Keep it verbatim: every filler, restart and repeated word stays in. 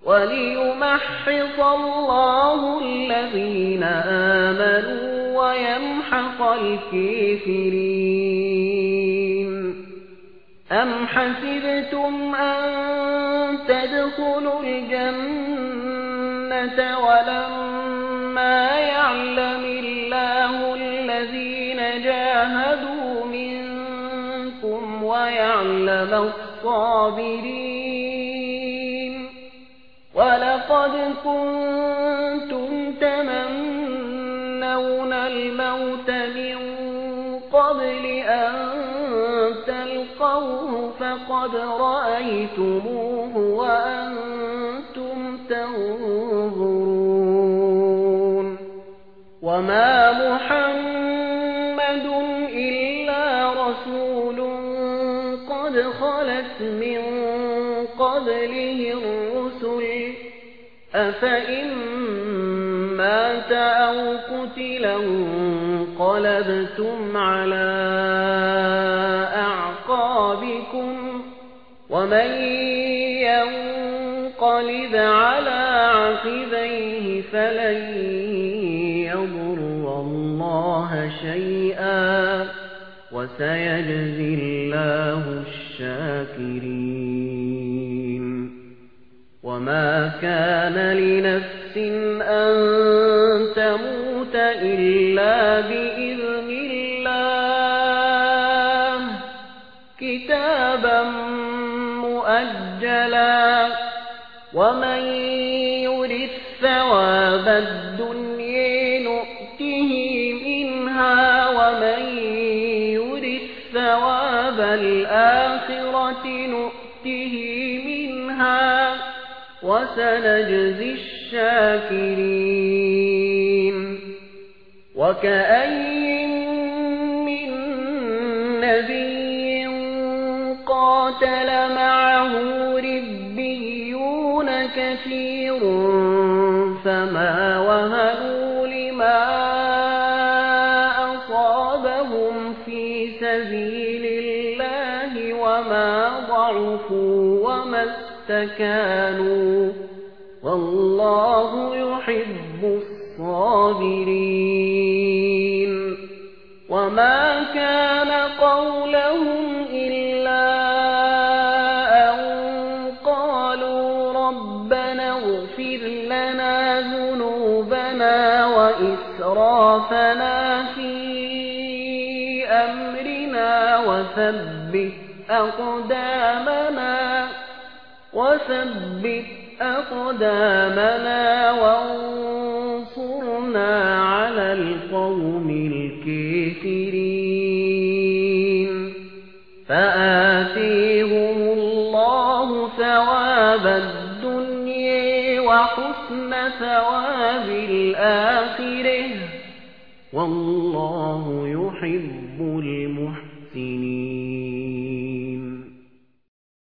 وَلِيُمَحِّصَ اللَّهُ الَّذِينَ آمَنُوا وَيَمْحَقَ الْكَافِرِينَ أَمْ حَسِبْتُمْ أَن تَدْخُلُوا الْجَنَّةَ وَلَمَّا يَعْلَمِ اللَّهُ الَّذِينَ جَاهَدُوا مِنكُمْ وَيَعْلَمَ الصَّابِرِينَ وَلَقَدْ كُنتُمْ تَمَنَّوْنَ الْمَوْتَ مِنْ قَبْلِ أَنْ تَلْقَوْهُ فَقَدْ رَأَيْتُمُوهُ وَأَنْتُمْ تَنْظُرُونَ وَمَا مُحَمَّدٌ إِلَّا رَسُولٌ قَدْ خَلَتْ مِنْ قَبْلِهِ الرُّسُلُ أَفَإِن مَّاتَ أَوْ قُتِلَ انقَلَبْتُمْ عَلَى أَعْقَابِكُمْ وَمَن يَنقَلِبْ عَلَى عَقِبَيْهِ فَلَن يَضُرَّ اللَّهَ شَيْئًا وَسَيَجْزِي اللَّهُ الشَّاكِرِينَ وَمَا كَانَ لِنَفْسٍ أَن تَمُوتَ إِلَّا بِإِذْنِ اللَّهِ كِتَابًا مُؤَجَّلًا وَمَن يُرِدْ ثَوَابَ الدُّنْيَا نُؤْتِهِ مِنْهَا وَمَن يُرِدْ ثَوَابَ الْآخِرَةِ نُؤْتِهِ مِنْهَا وَسَنَجْزِي الشَّاكِرِينَ وَكَأَيِّن مِّن نَّبِيٍّ قَاتَلَ مَعَهُ رِبِّيُّونَ كَثِيرٌ فَمَا وَهَنُوا لِمَا أَصَابَهُمْ فِي سَبِيلِ اللَّهِ وَمَا ضَعُفُوا وَمَا اسْتَكَانُوا وَاللَّهُ يُحِبُّ الصَّابِرِينَ وَمَا كَانَ قَوْلَهُمْ إِلَّا أَن قَالُوا رَبَّنَا اغْفِرْ لَنَا ذُنُوبَنَا وَإِسْرَافَنَا فِي أَمْرِنَا وَثَبِّتْ أَقْدَامَنَا وَثَبِّتْ أَقْدَامَنَا وَانصُرْنَا عَلَى الْقَوْمِ الْكَافِرِينَ فَآتِيهِمُ اللَّهُ ثَوَابَ الدُّنْيَا وَحُسْنَ ثَوَابِ الْآخِرَةِ وَاللَّهُ يُحِبُّ الْمُحْسِنِينَ